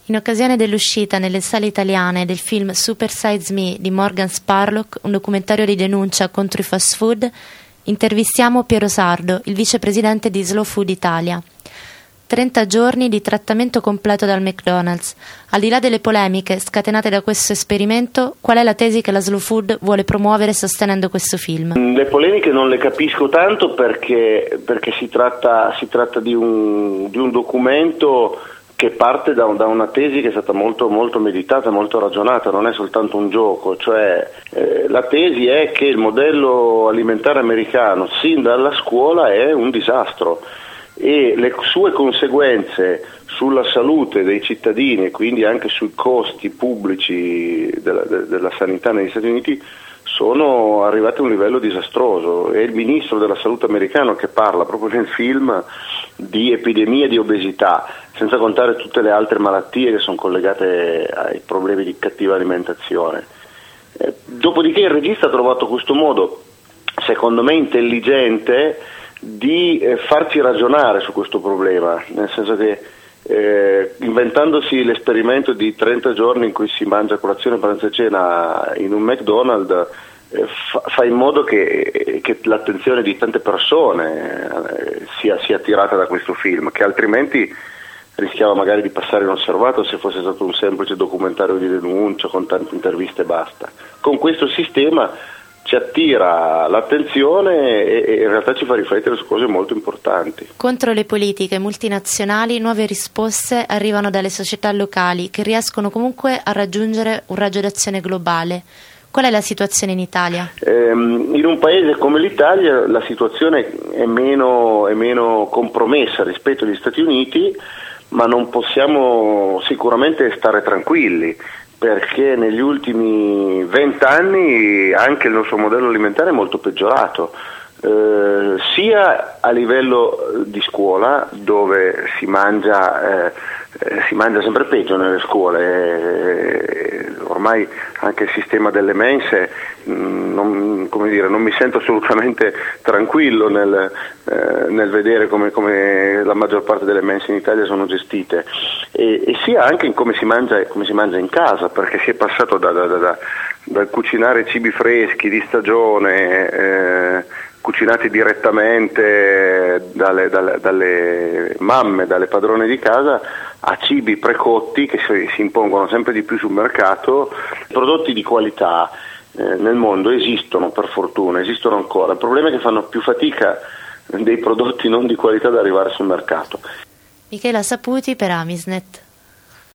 In occasione dell'uscita nelle sale italiane del film Super Size Me di Morgan Spurlock, un documentario di denuncia contro i fast food, intervistiamo Piero Sardo, il vicepresidente di Slow Food Italia. 30 giorni di trattamento completo dal McDonald's. Al di là delle polemiche scatenate da questo esperimento, qual è la tesi che la Slow Food vuole promuovere sostenendo questo film? Le polemiche non le capisco tanto perché si tratta di un documento che parte da una tesi che è stata molto, molto meditata, molto ragionata, non è soltanto un gioco, cioè la tesi è che il modello alimentare americano sin dalla scuola è un disastro e le sue conseguenze sulla salute dei cittadini e quindi anche sui costi pubblici della sanità negli Stati Uniti sono arrivati a un livello disastroso. È il ministro della salute americano che parla proprio nel film di epidemia di obesità, senza contare tutte le altre malattie che sono collegate ai problemi di cattiva alimentazione. Dopodiché il regista ha trovato questo modo, secondo me intelligente, di farci ragionare su questo problema, nel senso che inventandosi l'esperimento di 30 giorni in cui si mangia colazione, pranzo e cena in un McDonald's, fa in modo che l'attenzione di tante persone sia attirata da questo film, che altrimenti rischiava magari di passare inosservato se fosse stato un semplice documentario di denuncia con tante interviste e basta. Con questo sistema ci attira l'attenzione e in realtà ci fa riflettere su cose molto importanti. Contro le politiche multinazionali, nuove risposte arrivano dalle società locali che riescono comunque a raggiungere un raggio d'azione globale. Qual è la situazione in Italia? In un paese come l'Italia la situazione è meno compromessa rispetto agli Stati Uniti, ma non possiamo sicuramente stare tranquilli, perché negli ultimi 20 anni anche il nostro modello alimentare è molto peggiorato, sia a livello di scuola, dove si mangia sempre peggio nelle scuole, ormai anche il sistema delle mense, non mi sento assolutamente tranquillo nel vedere come la maggior parte delle mense in Italia sono gestite, e sia anche in come si mangia in casa, perché si è passato dal cucinare cibi freschi di stagione, cucinati direttamente dalle mamme, dalle padrone di casa, a cibi precotti che si impongono sempre di più sul mercato. Prodotti di qualità nel mondo esistono, per fortuna, esistono ancora. Il problema è che fanno più fatica dei prodotti non di qualità ad arrivare sul mercato. Michela Saputi per Amisnet.